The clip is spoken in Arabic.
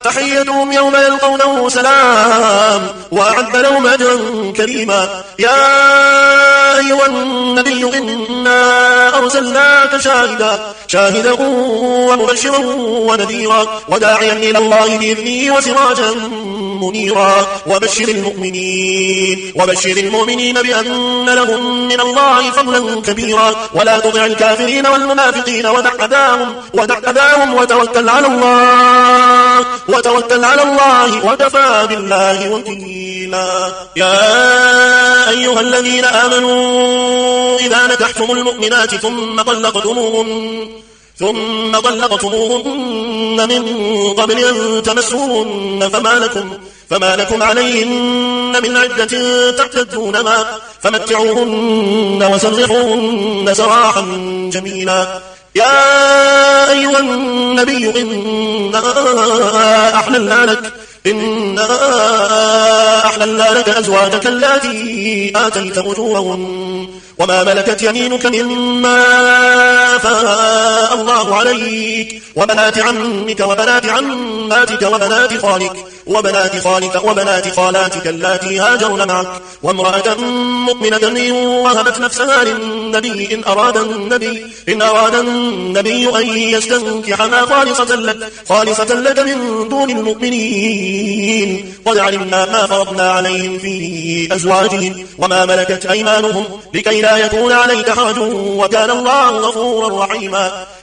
تحيتهم يوم يلقونه سلام وأعد لهم أجرا كريما. يا أيها النبي إنا أرسلناك شاهدا ومبشرا ونذيرا وداعيا إلى الله بإذنه وسراجا منيرا. وبشر المؤمنين بأن لهم من الله فضلا كبيرا. ولا تطع الكافرين والمنافقين ودع أذاهم وتوكل على الله وكفى بالله وكيلا. يا أيها الذين آمنوا إذا نكحتم المؤمنات ثم طلقتموهن من قبل أن تمسوهن فما لكم عليهن من عدة تعتدونها فمتعوهن وسرحوهن سراحا جميلا. يا أيها النبي إنا أحللنا لك أزواجك التي آتيت أجورهن وما ملكت يمينك مما أفاء الله عليك وبنات عمك وبنات عماتك وبنات خالك خالاتك اللاتي هاجرن معك وامرأة مؤمنة إن وهبت نفسها للنبي إن أراد النبي أن يستنكحها خالصة لك من دون المؤمنين. قد علمنا ما فرضنا عليهم في أزواجهم وما ملكت أيمانهم لكي لا يكون عليك حرج وكان الله غفورا رحيما.